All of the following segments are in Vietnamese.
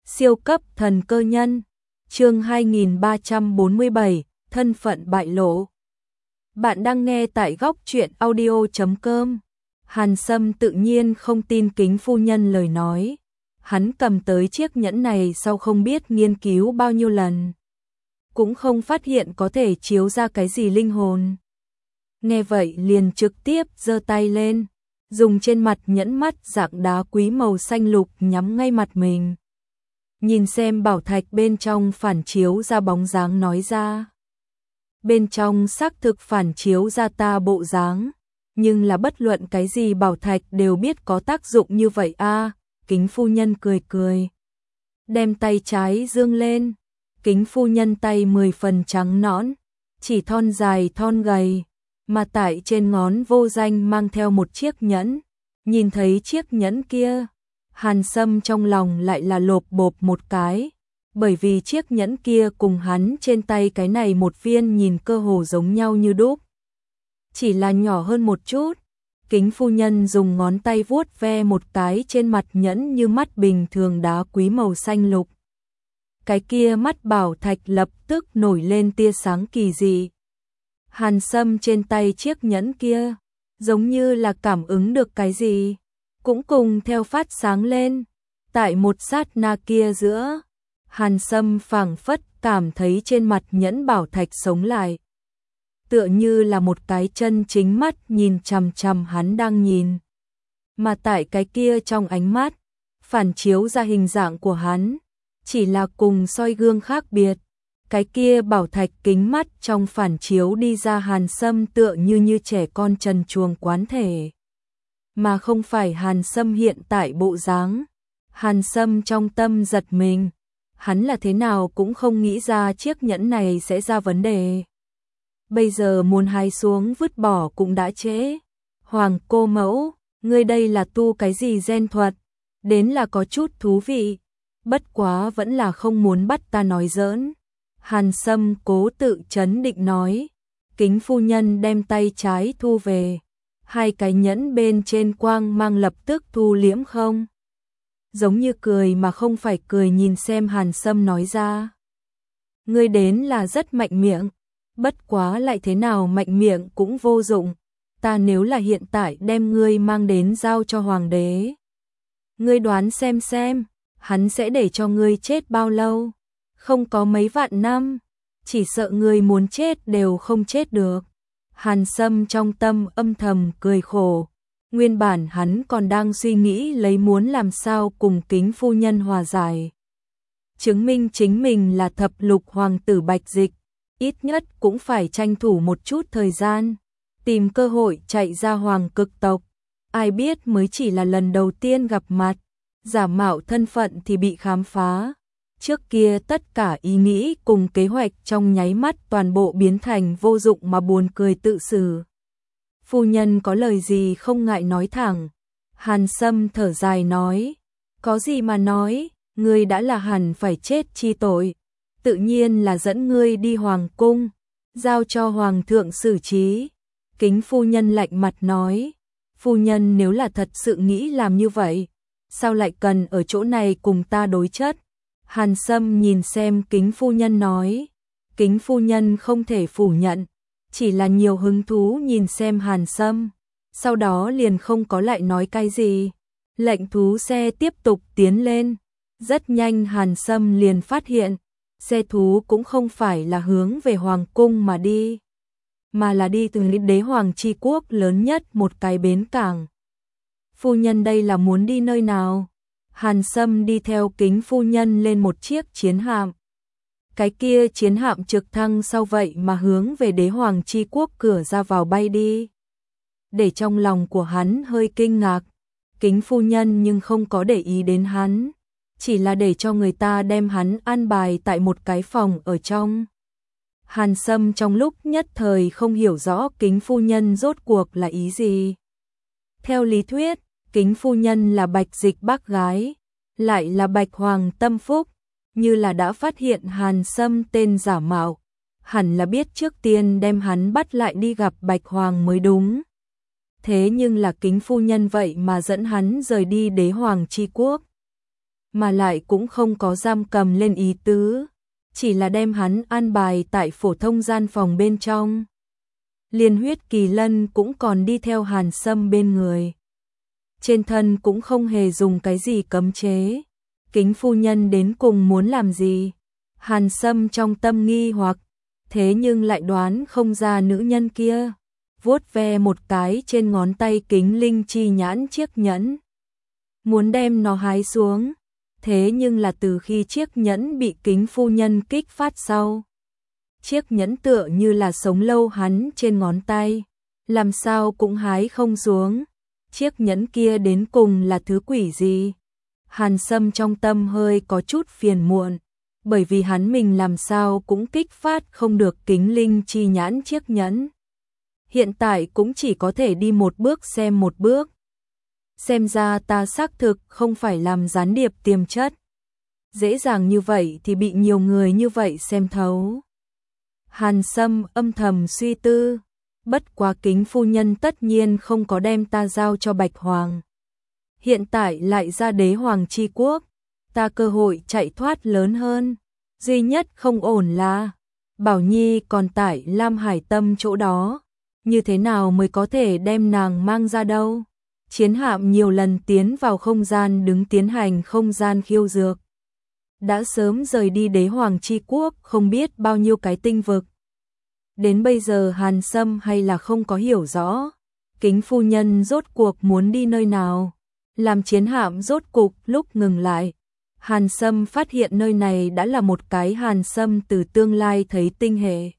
Siêu cấp thần cơ nhân, chương 2347, thân phận bại lộ. Bạn đang nghe tại góc truyện audio.com. Hàn Sâm tự nhiên không tin Kính phu nhân lời nói. Hắn cầm tới chiếc nhẫn này sau không biết nghiên cứu bao nhiêu lần. Cũng không phát hiện có thể chiếu ra cái gì linh hồn. Nghe vậy liền trực tiếp giơ tay lên, dùng trên mặt nhẫn mắt dạng đá quý màu xanh lục nhắm ngay mặt mình. Nhìn xem bảo thạch bên trong phản chiếu ra bóng dáng nói ra. Bên trong xác thực phản chiếu ra ta bộ dáng, nhưng là bất luận cái gì bảo thạch đều biết có tác dụng như vậy a. Kính phu nhân cười cười, đem tay trái dương lên. Kính phu nhân tay 10 phần trắng nõn, chỉ thon dài thon gầy, mà tại trên ngón vô danh mang theo một chiếc nhẫn. Nhìn thấy chiếc nhẫn kia, Hàn Sâm trong lòng lại là lộp bộp một cái, bởi vì chiếc nhẫn kia cùng hắn trên tay cái này một viên nhìn cơ hồ giống nhau như đúc. Chỉ là nhỏ hơn một chút. Kính phu nhân dùng ngón tay vuốt ve một cái trên mặt nhẫn như mắt bình thường đá quý màu xanh lục. Cái kia mắt bảo thạch lập tức nổi lên tia sáng kỳ dị. Hàn Sâm trên tay chiếc nhẫn kia, giống như là cảm ứng được cái gì, cũng cùng theo phát sáng lên. Tại một sát na kia giữa, Hàn Sâm phảng phất cảm thấy trên mặt nhẫn bảo thạch sống lại. Tựa như là một cái chân chính mắt nhìn chằm chằm hắn đang nhìn. Mà tại cái kia trong ánh mắt, phản chiếu ra hình dạng của hắn, chỉ là cùng soi gương khác biệt. Cái kia bảo thạch kính mắt trong phản chiếu đi ra Hàn Sâm tựa như trẻ con trần truồng quán thể. Mà không phải Hàn Sâm hiện tại bộ dáng. Hàn Sâm trong tâm giật mình, hắn là thế nào cũng không nghĩ ra chiếc nhẫn này sẽ ra vấn đề. Bây giờ muốn hái xuống vứt bỏ cũng đã trễ. Hoàng cô mẫu, ngươi đây là tu cái gì gen thuật, đến là có chút thú vị, bất quá vẫn là không muốn bắt ta nói giỡn. Hàn Sâm cố tự trấn định nói. Kính phu nhân đem tay trái thu về, hai cái nhẫn bên trên quang mang lập tức thu liễm không. Giống như cười mà không phải cười nhìn xem Hàn Sâm nói ra. Ngươi đến là rất mạnh miệng, bất quá lại thế nào mạnh miệng cũng vô dụng. Ta nếu là hiện tại đem ngươi mang đến giao cho hoàng đế, ngươi đoán xem, hắn sẽ để cho ngươi chết bao lâu? Không có mấy vạn năm, chỉ sợ ngươi muốn chết đều không chết được. Hàn Sâm trong tâm âm thầm cười khổ. Nguyên bản hắn còn đang suy nghĩ lấy muốn làm sao cùng Kính phu nhân hòa giải, chứng minh chính mình là thập lục hoàng tử Bạch Dịch, ít nhất cũng phải tranh thủ một chút thời gian, tìm cơ hội chạy ra hoàng cực tộc. Ai biết mới chỉ là lần đầu tiên gặp mặt, giả mạo thân phận thì bị khám phá. Trước kia tất cả ý nghĩ cùng kế hoạch trong nháy mắt toàn bộ biến thành vô dụng mà buồn cười tự xử. Phu nhân có lời gì không ngại nói thẳng. Hàn Sâm thở dài nói, có gì mà nói, ngươi đã là hẳn phải chết chi tội, tự nhiên là dẫn ngươi đi hoàng cung, giao cho hoàng thượng xử trí. Kính phu nhân lạnh mặt nói, phu nhân nếu là thật sự nghĩ làm như vậy, sao lại cần ở chỗ này cùng ta đối chất? Hàn Sâm nhìn xem Kính phu nhân nói. Kính phu nhân không thể phủ nhận, chỉ là nhiều hứng thú nhìn xem Hàn Sâm, sau đó liền không có lại nói cái gì. Lệnh thú xe tiếp tục tiến lên, rất nhanh Hàn Sâm liền phát hiện, xe thú cũng không phải là hướng về hoàng cung mà đi, mà là đi từ đế hoàng chi quốc lớn nhất một cái bến cảng. Phu nhân đây là muốn đi nơi nào? Hàn Sâm đi theo Kính phu nhân lên một chiếc chiến hạm. Cái kia chiến hạm trực thăng sau vậy mà hướng về đế hoàng chi quốc cửa ra vào bay đi. Để trong lòng của hắn hơi kinh ngạc, Kính phu nhân nhưng không có để ý đến hắn, chỉ là để cho người ta đem hắn an bài tại một cái phòng ở trong. Hàn Sâm trong lúc nhất thời không hiểu rõ Kính phu nhân rốt cuộc là ý gì. Theo lý thuyết, Kính phu nhân là Bạch Dịch bác gái, lại là Bạch Hoàng tâm phúc, như là đã phát hiện Hàn Sâm tên giả mạo, hẳn là biết trước tiên đem hắn bắt lại đi gặp Bạch Hoàng mới đúng. Thế nhưng là Kính phu nhân vậy mà dẫn hắn rời đi đế hoàng chi quốc. mà lại cũng không có giam cầm lên ý tứ, chỉ là đem hắn an bài tại phổ thông gian phòng bên trong. Liên Huyết Kỳ Lân cũng còn đi theo Hàn Sâm bên người. Trên thân cũng không hề dùng cái gì cấm chế. Kính phu nhân đến cùng muốn làm gì? Hàn Sâm trong tâm nghi hoặc, thế nhưng lại đoán không ra nữ nhân kia. Vuốt ve một cái trên ngón tay Kính Linh Chi nhãn chiếc nhẫn. Muốn đem nó hái xuống. Thế nhưng là từ khi chiếc nhẫn bị Kính phu nhân kích phát sau. Chiếc nhẫn tựa như là sống lâu hắn trên ngón tay. Làm sao cũng hái không xuống. Chiếc nhẫn kia đến cùng là thứ quỷ gì? Hàn Sâm trong tâm hơi có chút phiền muộn, bởi vì hắn mình làm sao cũng kích phát không được Kính Linh Chi nhãn chiếc nhẫn. Hiện tại cũng chỉ có thể đi một bước xem một bước. Xem ra ta xác thực không phải làm gián điệp tiềm chất. Dễ dàng như vậy thì bị nhiều người như vậy xem thấu. Hàn Sâm âm thầm suy tư, bất quá Kính phu nhân tất nhiên không có đem ta giao cho Bạch Hoàng. Hiện tại lại ra Đế Hoàng chi quốc, ta cơ hội chạy thoát lớn hơn. Duy nhất không ổn là Bảo Nhi còn tại Lam Hải Tâm chỗ đó, như thế nào mới có thể đem nàng mang ra đâu? Chiến hạm nhiều lần tiến vào không gian đứng tiến hành không gian khiêu dược. Đã sớm rời đi Đế Hoàng chi quốc không biết bao nhiêu cái tinh vực. Đến bây giờ Hàn Sâm hay là không có hiểu rõ, Kính phu nhân rốt cuộc muốn đi nơi nào. Làm chiến hạm rốt cục lúc ngừng lại, Hàn Sâm phát hiện nơi này đã là một cái Hàn Sâm từ tương lai thấy tinh hệ.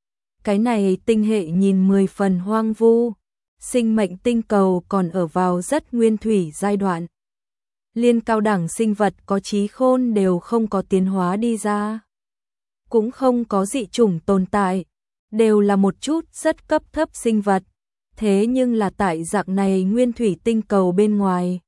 Cái này tinh hệ nhìn 10 phần hoang vu, sinh mệnh tinh cầu còn ở vào rất nguyên thủy giai đoạn. Liên cao đẳng sinh vật có trí khôn đều không có tiến hóa đi ra. Cũng không có dị chủng tồn tại, đều là một chút rất cấp thấp sinh vật. Thế nhưng là tại dạng này nguyên thủy tinh cầu bên ngoài.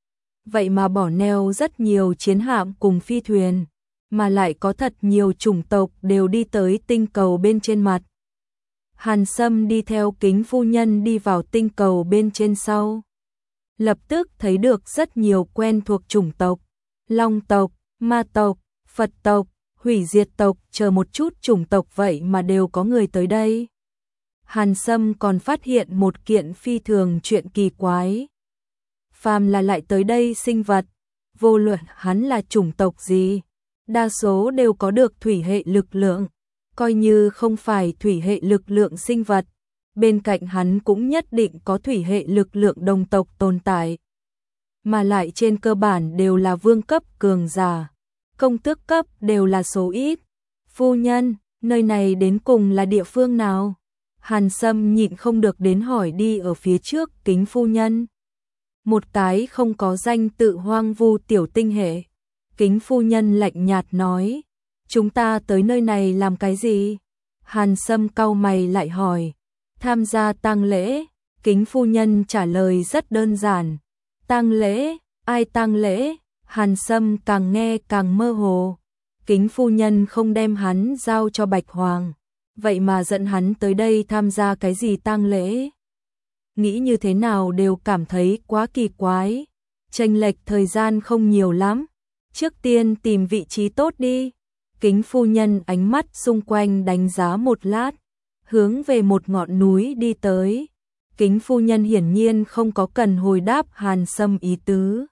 Vậy mà bỏ neo rất nhiều chiến hạm cùng phi thuyền, mà lại có thật nhiều chủng tộc đều đi tới tinh cầu bên trên mặt. Hàn Sâm đi theo Kính phu nhân đi vào tinh cầu bên trên sau. Lập tức thấy được rất nhiều quen thuộc chủng tộc, Long tộc, Ma tộc, Phật tộc, Hủy Diệt tộc, chờ một chút chủng tộc vậy mà đều có người tới đây. Hàn Sâm còn phát hiện một kiện phi thường chuyện kỳ quái. Phàm là lại tới đây sinh vật, vô luận hắn là chủng tộc gì, đa số đều có được thủy hệ lực lượng, coi như không phải thủy hệ lực lượng sinh vật, bên cạnh hắn cũng nhất định có thủy hệ lực lượng đồng tộc tồn tại. Mà lại trên cơ bản đều là vương cấp cường giả, công tước cấp đều là số ít. Phu nhân, nơi này đến cùng là địa phương nào? Hàn Sâm nhịn không được đến hỏi đi ở phía trước Kính phu nhân. Một cái không có danh tự hoang vu tiểu tinh hệ. Kính phu nhân lạnh nhạt nói, chúng ta tới nơi này làm cái gì? Hàn Sâm cau mày lại hỏi, tham gia tang lễ. Kính phu nhân trả lời rất đơn giản, tang lễ, ai tang lễ? Hàn Sâm càng nghe càng mơ hồ. Kính phu nhân không đem hắn giao cho Bạch Hoàng, vậy mà dẫn hắn tới đây tham gia cái gì tang lễ? Nghĩ như thế nào đều cảm thấy quá kỳ quái. Chênh lệch thời gian không nhiều lắm, trước tiên tìm vị trí tốt đi. Kính phu nhân ánh mắt xung quanh đánh giá một lát, hướng về một ngọn núi đi tới. Kính phu nhân hiển nhiên không có cần hồi đáp Hàn Sâm ý tứ.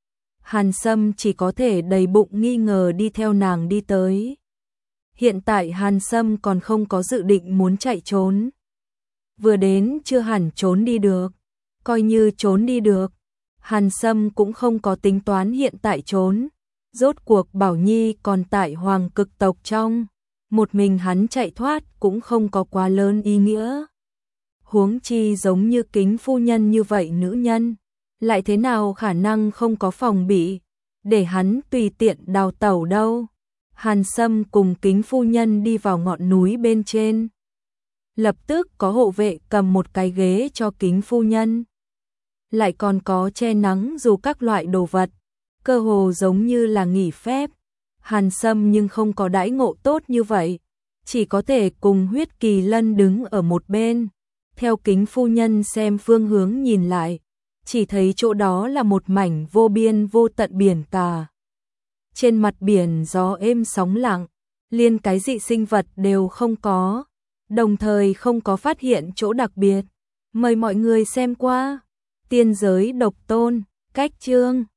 Hàn Sâm chỉ có thể đầy bụng nghi ngờ đi theo nàng đi tới. Hiện tại Hàn Sâm còn không có dự định muốn chạy trốn. Vừa đến chưa hẳn trốn đi được, coi như trốn đi được, Hàn Sâm cũng không có tính toán hiện tại trốn. Rốt cuộc Bảo Nhi còn tại Hoàng Cực tộc trong, một mình hắn chạy thoát cũng không có quá lớn ý nghĩa. Huống chi giống như Kính phu nhân như vậy nữ nhân, lại thế nào khả năng không có phòng bị, để hắn tùy tiện đào tẩu đâu. Hàn Sâm cùng Kính phu nhân đi vào ngọn núi bên trên. Lập tức có hộ vệ cầm một cái ghế cho Kính phu nhân. Lại còn có che nắng dù các loại đồ vật, cơ hồ giống như là nghỉ phép. Hàn Sâm nhưng không có đãi ngộ tốt như vậy, chỉ có thể cùng Huyết Kỳ Lân đứng ở một bên. Theo Kính phu nhân xem phương hướng nhìn lại, chỉ thấy chỗ đó là một mảnh vô biên vô tận biển cả. trên mặt biển gió êm sóng lặng, liên cái dị sinh vật đều không có, đồng thời không có phát hiện chỗ đặc biệt. Mời mọi người xem qua. Tiên giới độc tôn, cách chương